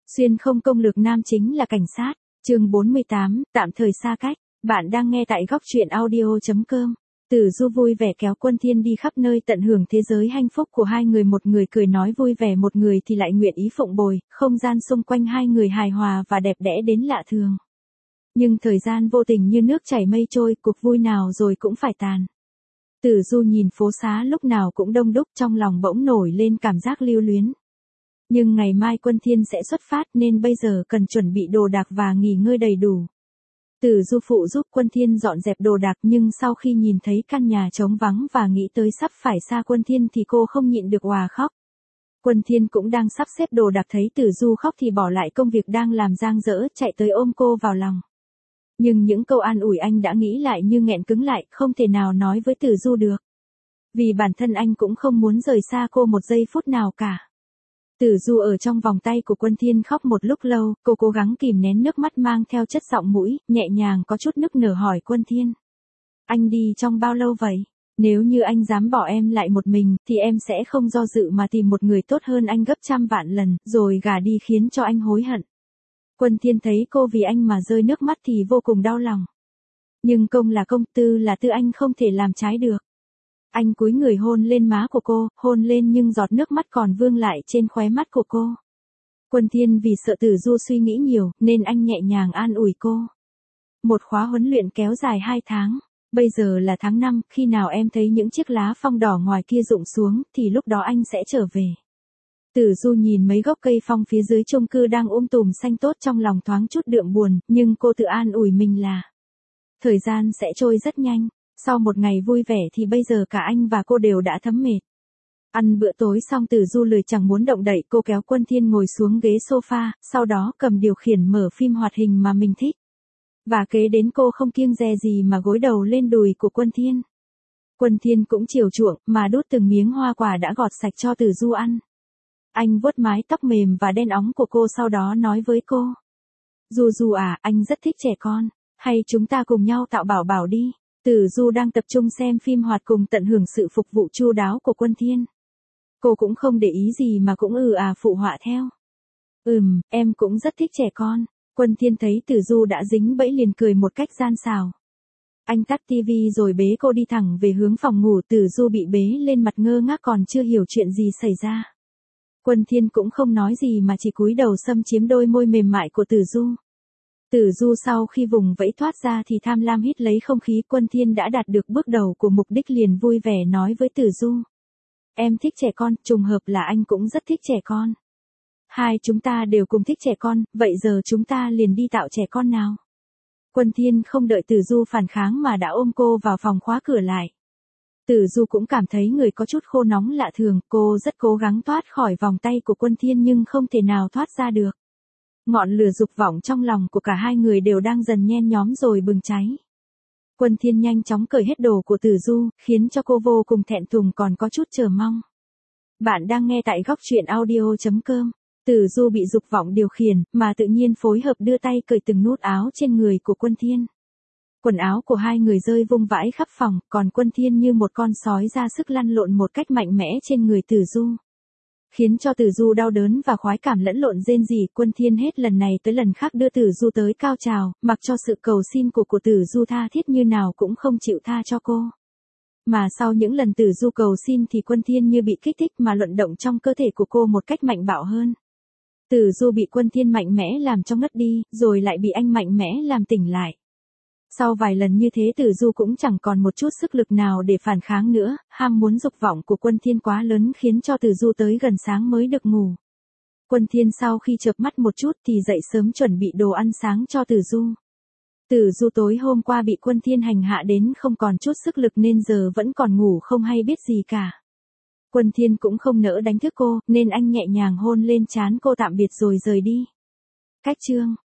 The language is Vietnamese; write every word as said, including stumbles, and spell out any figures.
Xuyên không công lược nam chính là cảnh sát. Chương bốn mươi tám, tạm thời xa cách. Bạn đang nghe tại góc truyện audio chấm com. Tử Du vui vẻ kéo Quân Thiên đi khắp nơi tận hưởng thế giới hạnh phúc của hai người, một người cười nói vui vẻ, một người thì lại nguyện ý phụng bồi, không gian xung quanh hai người hài hòa và đẹp đẽ đến lạ thường. Nhưng thời gian vô tình như nước chảy mây trôi, cuộc vui nào rồi cũng phải tàn. Tử Du nhìn phố xá lúc nào cũng đông đúc, trong lòng bỗng nổi lên cảm giác lưu luyến. Nhưng ngày mai Quân Thiên sẽ xuất phát nên bây giờ cần chuẩn bị đồ đạc và nghỉ ngơi đầy đủ. Tử Du phụ giúp Quân Thiên dọn dẹp đồ đạc, nhưng sau khi nhìn thấy căn nhà trống vắng và nghĩ tới sắp phải xa Quân Thiên thì cô không nhịn được òa khóc. Quân Thiên cũng đang sắp xếp đồ đạc, thấy Tử Du khóc thì bỏ lại công việc đang làm dang dở, chạy tới ôm cô vào lòng. Nhưng những câu an ủi anh đã nghĩ lại như nghẹn cứng lại, không thể nào nói với Tử Du được. Vì bản thân anh cũng không muốn rời xa cô một giây phút nào cả. Tử Du ở trong vòng tay của Quân Thiên khóc một lúc lâu, cô cố gắng kìm nén nước mắt mang theo chất giọng mũi, nhẹ nhàng có chút nức nở hỏi Quân Thiên. Anh đi trong bao lâu vậy? Nếu như anh dám bỏ em lại một mình, thì em sẽ không do dự mà tìm một người tốt hơn anh gấp trăm vạn lần, rồi gả đi khiến cho anh hối hận. Quân Thiên thấy cô vì anh mà rơi nước mắt thì vô cùng đau lòng. Nhưng công là công, tư là tư, anh không thể làm trái được. Anh cúi người hôn lên má của cô, hôn lên nhưng giọt nước mắt còn vương lại trên khóe mắt của cô. Quân Thiên vì sợ Tử Du suy nghĩ nhiều, nên anh nhẹ nhàng an ủi cô. Một khóa huấn luyện kéo dài hai tháng. Bây giờ là tháng năm, khi nào em thấy những chiếc lá phong đỏ ngoài kia rụng xuống, thì lúc đó anh sẽ trở về. Tử Du nhìn mấy gốc cây phong phía dưới chung cư đang um tùm xanh tốt, trong lòng thoáng chút đượm buồn, nhưng cô tự an ủi mình là thời gian sẽ trôi rất nhanh. Sau một ngày vui vẻ thì bây giờ cả anh và cô đều đã thấm mệt. Ăn bữa tối xong, Tử Du lười chẳng muốn động đậy, cô kéo Quân Thiên ngồi xuống ghế sofa, sau đó cầm điều khiển mở phim hoạt hình mà mình thích. Và kế đến cô không kiêng dè gì mà gối đầu lên đùi của Quân Thiên. Quân Thiên cũng chiều chuộng, mà đút từng miếng hoa quả đã gọt sạch cho Tử Du ăn. Anh vuốt mái tóc mềm và đen óng của cô, sau đó nói với cô. Du Du à, anh rất thích trẻ con, hay chúng ta cùng nhau tạo bảo bảo đi. Tử Du đang tập trung xem phim hoạt cùng tận hưởng sự phục vụ chu đáo của Quân Thiên. Cô cũng không để ý gì mà cũng ừ à phụ họa theo. Ừm, em cũng rất thích trẻ con. Quân Thiên thấy Tử Du đã dính bẫy liền cười một cách gian xảo. Anh tắt tivi rồi bế cô đi thẳng về hướng phòng ngủ. Tử Du bị bế lên mặt ngơ ngác còn chưa hiểu chuyện gì xảy ra. Quân Thiên cũng không nói gì mà chỉ cúi đầu xâm chiếm đôi môi mềm mại của Tử Du. Tử Du sau khi vùng vẫy thoát ra thì tham lam hít lấy không khí. Quân Thiên đã đạt được bước đầu của mục đích liền vui vẻ nói với Tử Du. Em thích trẻ con, trùng hợp là anh cũng rất thích trẻ con. Hai chúng ta đều cùng thích trẻ con, vậy giờ chúng ta liền đi tạo trẻ con nào. Quân Thiên không đợi Tử Du phản kháng mà đã ôm cô vào phòng, khóa cửa lại. Tử Du cũng cảm thấy người có chút khô nóng lạ thường, cô rất cố gắng thoát khỏi vòng tay của Quân Thiên nhưng không thể nào thoát ra được. Ngọn lửa dục vọng trong lòng của cả hai người đều đang dần nhen nhóm rồi bừng cháy. Quân Thiên nhanh chóng cởi hết đồ của Tử Du, khiến cho cô vô cùng thẹn thùng còn có chút chờ mong. Bạn đang nghe tại góc truyện audio chấm com. Tử Du bị dục vọng điều khiển, mà tự nhiên phối hợp đưa tay cởi từng nút áo trên người của Quân Thiên. Quần áo của hai người rơi vung vãi khắp phòng, còn Quân Thiên như một con sói ra sức lăn lộn một cách mạnh mẽ trên người Tử Du. Khiến cho Tử Du đau đớn và khoái cảm lẫn lộn rên rỉ. Quân Thiên hết lần này tới lần khác đưa Tử Du tới cao trào, mặc cho sự cầu xin của của Tử Du tha thiết như nào cũng không chịu tha cho cô. Mà sau những lần Tử Du cầu xin thì Quân Thiên như bị kích thích mà luận động trong cơ thể của cô một cách mạnh bạo hơn. Tử Du bị Quân Thiên mạnh mẽ làm cho ngất đi, rồi lại bị anh mạnh mẽ làm tỉnh lại. Sau vài lần như thế Tử Du cũng chẳng còn một chút sức lực nào để phản kháng nữa, ham muốn dục vọng của Quân Thiên quá lớn khiến cho Tử Du tới gần sáng mới được ngủ. Quân Thiên sau khi chợp mắt một chút thì dậy sớm chuẩn bị đồ ăn sáng cho Tử Du. Tử Du tối hôm qua bị Quân Thiên hành hạ đến không còn chút sức lực nên giờ vẫn còn ngủ không hay biết gì cả. Quân Thiên cũng không nỡ đánh thức cô, nên anh nhẹ nhàng hôn lên trán cô tạm biệt rồi rời đi. Cách chương